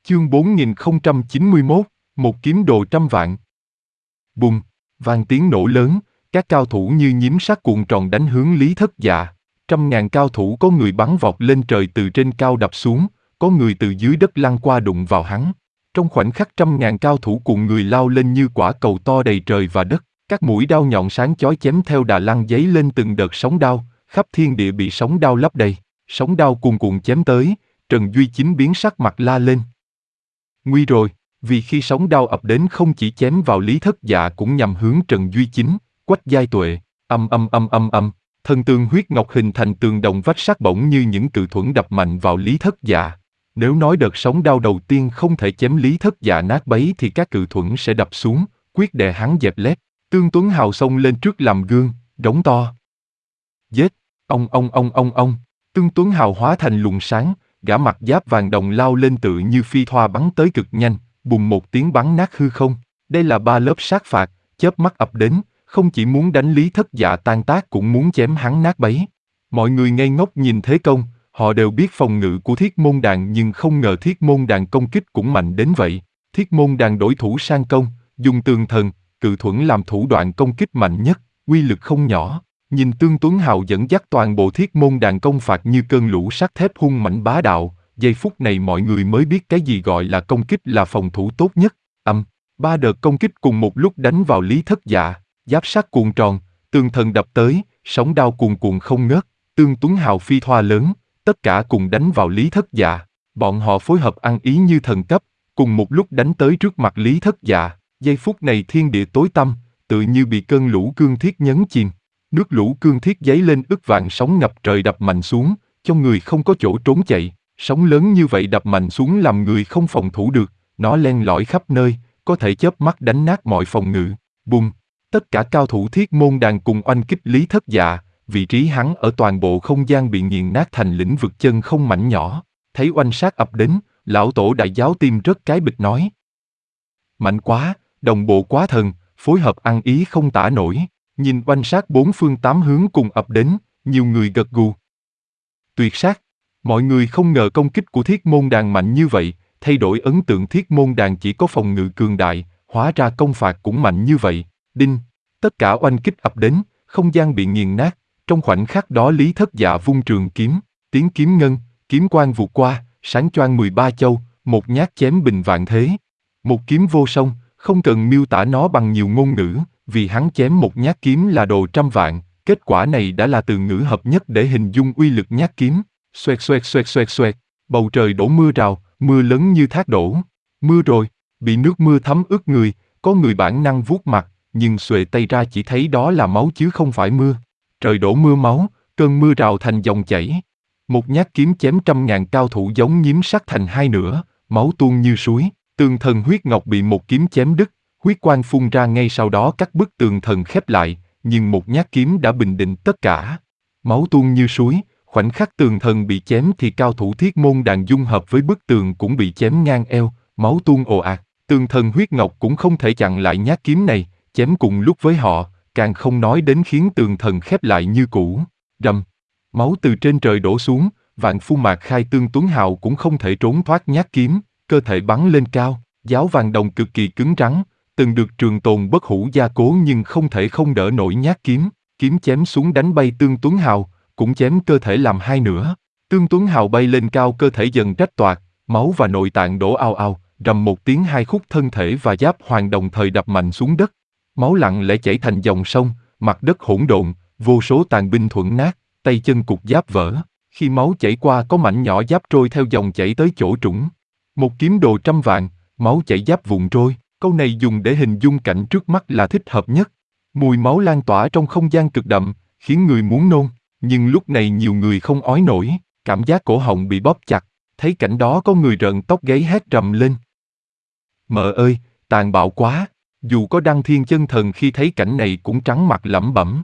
Chương 4091, một kiếm đồ trăm vạn. Bùng, vang tiếng nổ lớn, các cao thủ như nhiễm sắc cuộn tròn đánh hướng Lý Thất Dạ. Trăm ngàn cao thủ có người bắn vọt lên trời từ trên cao đập xuống, có người từ dưới đất lăn qua đụng vào hắn. Trong khoảnh khắc trăm ngàn cao thủ cuộn người lao lên như quả cầu to đầy trời và đất, các mũi đao nhọn sáng chói chém theo đà lăn giấy lên từng đợt sóng đao, khắp thiên địa bị sóng đao lấp đầy. Sóng đao cuồn cuộn chém tới, Trần Duy Chính biến sắc mặt la lên. Nguy rồi, vì khi sóng đao ập đến không chỉ chém vào Lý Thất Dạ cũng nhằm hướng Trần Duy Chính, Quách Giai Tuệ, thân tường huyết ngọc hình thành tường đồng vách sắt bổng như những cự thuẫn đập mạnh vào Lý Thất Dạ. Nếu nói đợt sóng đao đầu tiên không thể chém Lý Thất Dạ nát bấy thì các cự thuẫn sẽ đập xuống, quyết đè hắn dẹp lép. Tương Tuấn Hào xông lên trước làm gương, đống to. Giết, ông. Tương Tuấn Hào hóa thành luồng sáng, gã mặt giáp vàng đồng lao lên tự như phi thoa bắn tới cực nhanh, bùng một tiếng bắn nát hư không. Đây là ba lớp sát phạt, chớp mắt ập đến, không chỉ muốn đánh Lý Thất Dạ tan tác cũng muốn chém hắn nát bấy. Mọi người ngây ngốc nhìn thế công, họ đều biết phòng ngự của Thiết Môn Đàn nhưng không ngờ Thiết Môn Đàn công kích cũng mạnh đến vậy. Thiết Môn Đàn đổi thủ sang công, dùng tường thần, cự thuẫn làm thủ đoạn công kích mạnh nhất, uy lực không nhỏ. Nhìn Tương Tuấn Hào dẫn dắt toàn bộ Thiết Môn Đàn công phạt như cơn lũ sắt thép hung mãnh bá đạo, giây phút này mọi người mới biết cái gì gọi là công kích là phòng thủ tốt nhất. Ba đợt công kích cùng một lúc đánh vào Lý Thất Dạ, giáp sắt cuộn tròn, tường thần đập tới, sóng đao cuồn cuộn không ngớt, Tương Tuấn Hào phi thoa lớn, tất cả cùng đánh vào Lý Thất Dạ. Bọn họ phối hợp ăn ý như thần cấp, cùng một lúc đánh tới trước mặt Lý Thất Dạ. Giây phút này thiên địa tối tăm, tự như bị cơn lũ cương thiết nhấn chìm. Nước lũ cương thiết dấy lên ức vạn sóng ngập trời đập mạnh xuống, cho người không có chỗ trốn chạy. Sóng lớn như vậy đập mạnh xuống làm người không phòng thủ được, nó len lỏi khắp nơi, có thể chớp mắt đánh nát mọi phòng ngự. Bùng! Tất cả cao thủ Thiết Môn Đàn cùng oanh kích Lý Thất Dạ, vị trí hắn ở toàn bộ không gian bị nghiền nát thành lĩnh vực chân không mảnh nhỏ. Thấy oanh sát ập đến, lão tổ đại giáo tim rớt cái bịch nói. Mạnh quá, đồng bộ quá thần, phối hợp ăn ý không tả nổi. Nhìn oanh sát bốn phương tám hướng cùng ập đến, nhiều người gật gù. Tuyệt sát! Mọi người không ngờ công kích của Thiết Môn Đàn mạnh như vậy, thay đổi ấn tượng Thiết Môn Đàn chỉ có phòng ngự cường đại, hóa ra công phạt cũng mạnh như vậy. Đinh! Tất cả oanh kích ập đến, không gian bị nghiền nát, trong khoảnh khắc đó Lý Thất Dạ vung trường kiếm, tiếng kiếm ngân, kiếm quang vụt qua, sáng choang 13 châu, một nhát chém bình vạn thế. Một kiếm vô song, không cần miêu tả nó bằng nhiều ngôn ngữ, vì hắn chém một nhát kiếm là đồ trăm vạn, kết quả này đã là từ ngữ hợp nhất để hình dung uy lực nhát kiếm. Xoẹt, bầu trời đổ mưa rào, mưa lớn như thác đổ. Mưa rồi, bị nước mưa thấm ướt người, có người bản năng vuốt mặt, nhưng xuề tay ra chỉ thấy đó là máu chứ không phải mưa. Trời đổ mưa máu, cơn mưa rào thành dòng chảy. Một nhát kiếm chém trăm ngàn cao thủ giống nhiễm sắc thành hai nửa, máu tuôn như suối. Tường thần huyết ngọc bị một kiếm chém đứt, huyết quang phun ra ngay sau đó các bức tường thần khép lại, nhưng một nhát kiếm đã bình định tất cả. Máu tuôn như suối, khoảnh khắc tường thần bị chém thì cao thủ Thiết Môn Đàn dung hợp với bức tường cũng bị chém ngang eo, máu tuôn ồ ạt. Tường thần huyết ngọc cũng không thể chặn lại nhát kiếm này, chém cùng lúc với họ, càng không nói đến khiến tường thần khép lại như cũ. Rầm, máu từ trên trời đổ xuống, Vạn Phu Mạc Khai Tương Tuấn Hào cũng không thể trốn thoát nhát kiếm, cơ thể bắn lên cao, giáo vàng đồng cực kỳ cứng rắn, từng được trường tồn bất hủ gia cố nhưng không thể không đỡ nổi nhát kiếm, kiếm chém xuống đánh bay Tương Tuấn Hào, cũng chém cơ thể làm hai nửa. Tương Tuấn Hào bay lên cao cơ thể dần rách toạc, máu và nội tạng đổ ào ào, rầm một tiếng hai khúc thân thể và giáp hoàng đồng thời đập mạnh xuống đất. Máu lặng lẽ chảy thành dòng sông, mặt đất hỗn độn, vô số tàn binh thuẫn nát, tay chân cục giáp vỡ. Khi máu chảy qua có mảnh nhỏ giáp trôi theo dòng chảy tới chỗ trũng. Một kiếm đồ trăm vạn, máu chảy giáp vụn trôi. Câu này dùng để hình dung cảnh trước mắt là thích hợp nhất. Mùi máu lan tỏa trong không gian cực đậm, khiến người muốn nôn. Nhưng lúc này nhiều người không ói nổi, cảm giác cổ họng bị bóp chặt. Thấy cảnh đó có người rợn tóc gáy hét rầm lên. Mợ ơi, tàn bạo quá! Dù có đăng thiên chân thần khi thấy cảnh này cũng trắng mặt lẩm bẩm.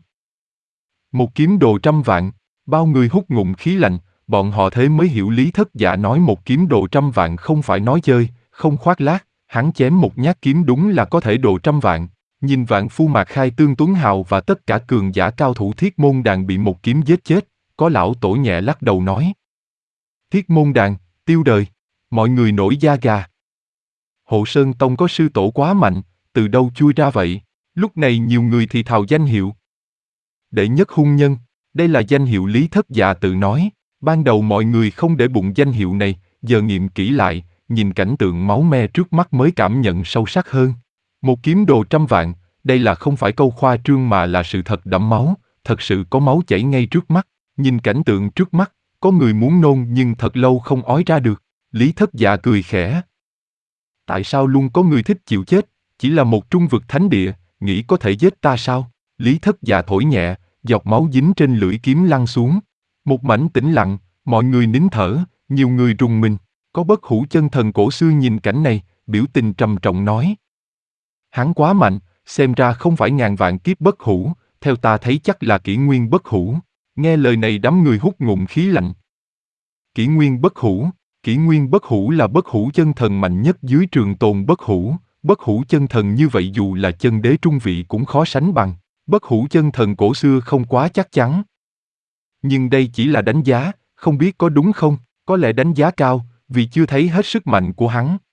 Một kiếm đồ trăm vạn, bao người hút ngụm khí lạnh, bọn họ thế mới hiểu Lý Thất Dạ nói một kiếm đồ trăm vạn không phải nói chơi, không khoác lác, hắn chém một nhát kiếm đúng là có thể đồ trăm vạn. Nhìn Vạn Phu Mạc Khai Tương Tuấn Hào và tất cả cường giả cao thủ Thiết Môn Đàn bị một kiếm giết chết, có lão tổ nhẹ lắc đầu nói. Thiết Môn Đàn, tiêu đời, mọi người nổi da gà, Hộ Sơn Tông có sư tổ quá mạnh, từ đâu chui ra vậy? Lúc này nhiều người thì thào danh hiệu. Đệ nhất hung nhân, đây là danh hiệu Lý Thất Dạ tự nói. Ban đầu mọi người không để bụng danh hiệu này, giờ nghiệm kỹ lại, nhìn cảnh tượng máu me trước mắt mới cảm nhận sâu sắc hơn. Một kiếm đồ trăm vạn, đây là không phải câu khoa trương mà là sự thật đẫm máu, thật sự có máu chảy ngay trước mắt. Nhìn cảnh tượng trước mắt, có người muốn nôn nhưng thật lâu không ói ra được. Lý Thất Dạ cười khẽ. Tại sao luôn có người thích chịu chết, chỉ là một trung vực thánh địa, nghĩ có thể giết ta sao? Lý Thất Dạ thổi nhẹ, giọt máu dính trên lưỡi kiếm lăn xuống. Một mảnh tĩnh lặng, mọi người nín thở, nhiều người rùng mình. Có bất hủ chân thần cổ xưa nhìn cảnh này, biểu tình trầm trọng nói. Hắn quá mạnh, xem ra không phải ngàn vạn kiếp bất hủ, theo ta thấy chắc là kỷ nguyên bất hủ. Nghe lời này đám người hút ngụm khí lạnh. Kỷ nguyên bất hủ là bất hủ chân thần mạnh nhất dưới trường tồn bất hủ chân thần như vậy dù là chân đế trung vị cũng khó sánh bằng, bất hủ chân thần cổ xưa không quá chắc chắn. Nhưng đây chỉ là đánh giá, không biết có đúng không, có lẽ đánh giá cao, vì chưa thấy hết sức mạnh của hắn.